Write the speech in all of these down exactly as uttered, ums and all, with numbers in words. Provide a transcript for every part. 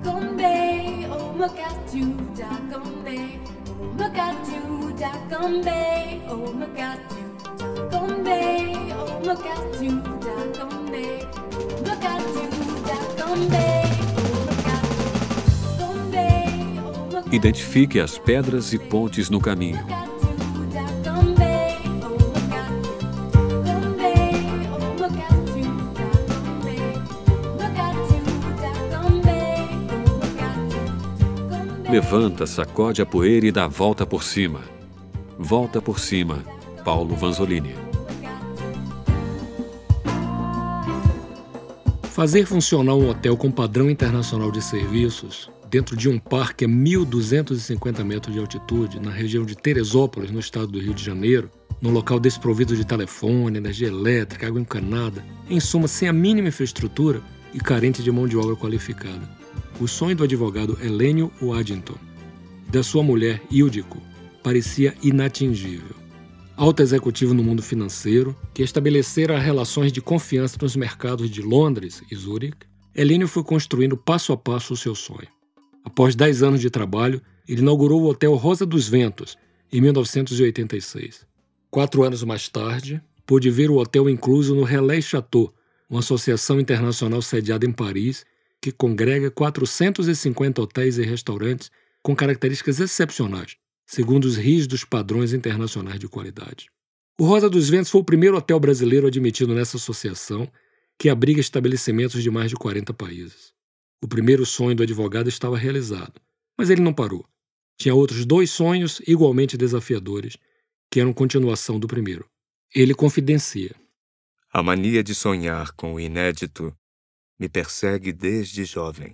Dagombe, oh Makatu, Dagombe, oh Makatu, Dagombe, oh Makatu, Dagombe, oh Makatu, Dagombe, Makatu, Dagombe, oh Makatu, Dagombe, oh Makatu. Identifique as pedras e pontes no caminho. Levanta, sacode a poeira e dá a volta por cima. Volta por cima, Paulo Vanzolini. Fazer funcionar um hotel com padrão internacional de serviços dentro de um parque a mil duzentos e cinquenta metros de altitude, na região de Teresópolis, no estado do Rio de Janeiro, num local desprovido de telefone, energia elétrica, água encanada, em suma, sem a mínima infraestrutura e carente de mão de obra qualificada. O sonho do advogado Helênio Waddington e da sua mulher Ildiko parecia inatingível. Alto executivo no mundo financeiro, que estabelecera relações de confiança nos mercados de Londres e Zurique, Helênio foi construindo passo a passo o seu sonho. Após dez anos de trabalho, ele inaugurou o Hotel Rosa dos Ventos, em mil novecentos e oitenta e seis. Quatro anos mais tarde, pôde ver o hotel incluso no Relais Chateau, uma associação internacional sediada em Paris, que congrega quatrocentos e cinquenta hotéis e restaurantes com características excepcionais, segundo os rígidos padrões internacionais de qualidade. O Rosa dos Ventos foi o primeiro hotel brasileiro admitido nessa associação, que abriga estabelecimentos de mais de quarenta países. O primeiro sonho do advogado estava realizado, mas ele não parou. Tinha outros dois sonhos igualmente desafiadores, que eram continuação do primeiro. Ele confidencia. A mania de sonhar com o inédito me persegue desde jovem.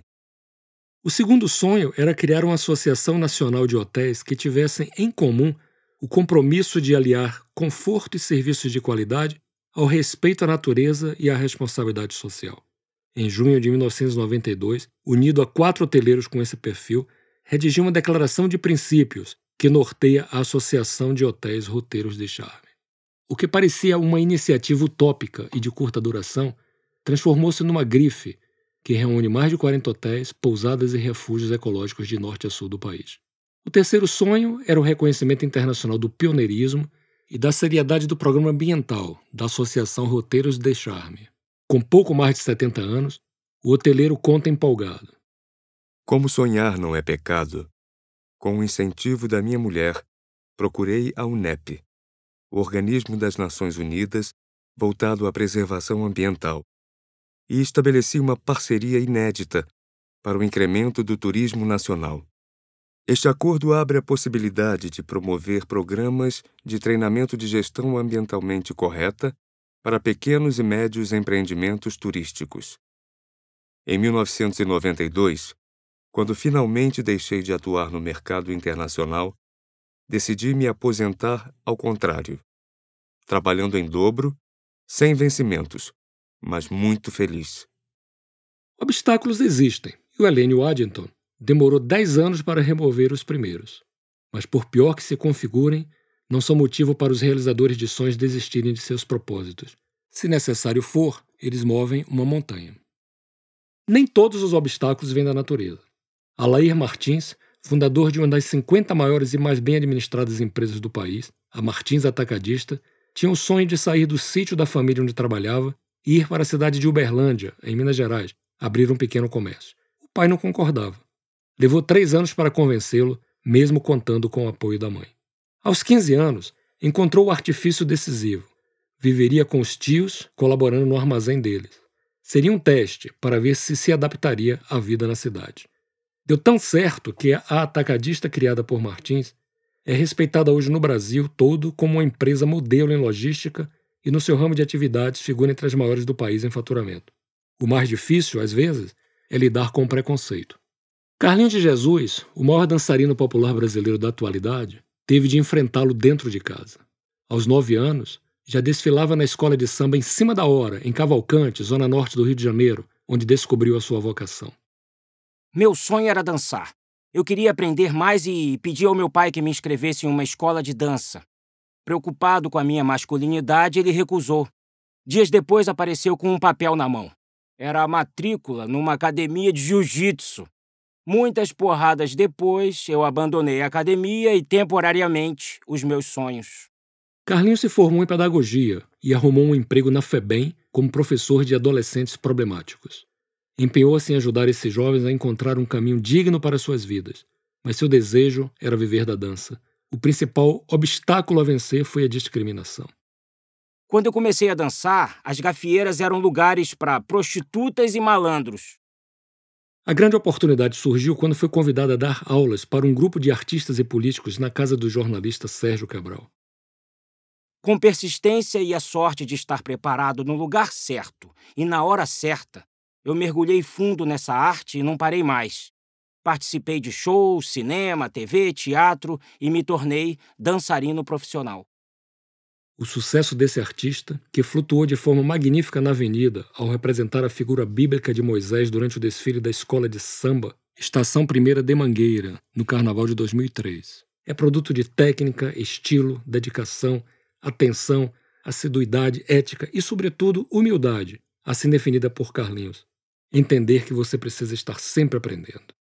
O segundo sonho era criar uma associação nacional de hotéis que tivessem em comum o compromisso de aliar conforto e serviços de qualidade ao respeito à natureza e à responsabilidade social. Em junho de mil novecentos e noventa e dois, unido a quatro hoteleiros com esse perfil, redigiu uma declaração de princípios que norteia a Associação de Hotéis Roteiros de Charme. O que parecia uma iniciativa utópica e de curta duração transformou-se numa grife que reúne mais de quarenta hotéis, pousadas e refúgios ecológicos de norte a sul do país. O terceiro sonho era o reconhecimento internacional do pioneirismo e da seriedade do programa ambiental da Associação Roteiros de Charme. Com pouco mais de setenta anos, o hoteleiro conta empolgado. Como sonhar não é pecado, com o incentivo da minha mulher, procurei a UNEP, o Organismo das Nações Unidas voltado à preservação ambiental, e estabeleci uma parceria inédita para o incremento do turismo nacional. Este acordo abre a possibilidade de promover programas de treinamento de gestão ambientalmente correta para pequenos e médios empreendimentos turísticos. Em mil novecentos e noventa e dois, quando finalmente deixei de atuar no mercado internacional, decidi me aposentar ao contrário, trabalhando em dobro, sem vencimentos, mas muito feliz. Obstáculos existem, e o Helênio Waddington demorou dez anos para remover os primeiros. Mas por pior que se configurem, não são motivo para os realizadores de sonhos desistirem de seus propósitos. Se necessário for, eles movem uma montanha. Nem todos os obstáculos vêm da natureza. Alair Martins, fundador de uma das cinquenta maiores e mais bem administradas empresas do país, a Martins Atacadista, tinha o sonho de sair do sítio da família onde trabalhava e ir para a cidade de Uberlândia, em Minas Gerais, abrir um pequeno comércio. O pai não concordava. Levou três anos para convencê-lo, mesmo contando com o apoio da mãe. Aos quinze anos, encontrou o artifício decisivo. Viveria com os tios, colaborando no armazém deles. Seria um teste para ver se se adaptaria à vida na cidade. Deu tão certo que a atacadista criada por Martins é respeitada hoje no Brasil todo como uma empresa modelo em logística e no seu ramo de atividades figura entre as maiores do país em faturamento. O mais difícil, às vezes, é lidar com o preconceito. Carlinhos de Jesus, o maior dançarino popular brasileiro da atualidade, teve de enfrentá-lo dentro de casa. Aos nove anos, já desfilava na escola de samba em cima da hora, em Cavalcante, zona norte do Rio de Janeiro, onde descobriu a sua vocação. Meu sonho era dançar. Eu queria aprender mais e pedi ao meu pai que me inscrevesse em uma escola de dança. Preocupado com a minha masculinidade, ele recusou. Dias depois apareceu com um papel na mão. Era a matrícula numa academia de jiu-jitsu. Muitas porradas depois, eu abandonei a academia e, temporariamente, os meus sonhos. Carlinhos se formou em pedagogia e arrumou um emprego na FEBEM como professor de adolescentes problemáticos. Empenhou-se em ajudar esses jovens a encontrar um caminho digno para suas vidas, mas seu desejo era viver da dança. O principal obstáculo a vencer foi a discriminação. Quando eu comecei a dançar, as gafieiras eram lugares para prostitutas e malandros. A grande oportunidade surgiu quando foi convidada a dar aulas para um grupo de artistas e políticos na casa do jornalista Sérgio Cabral. Com persistência e a sorte de estar preparado no lugar certo e na hora certa, eu mergulhei fundo nessa arte e não parei mais. Participei de shows, cinema, T V, teatro e me tornei dançarino profissional. O sucesso desse artista, que flutuou de forma magnífica na avenida ao representar a figura bíblica de Moisés durante o desfile da escola de samba Estação Primeira de Mangueira, no Carnaval de dois mil e três. É produto de técnica, estilo, dedicação, atenção, assiduidade, ética e, sobretudo, humildade, assim definida por Carlinhos. Entender que você precisa estar sempre aprendendo.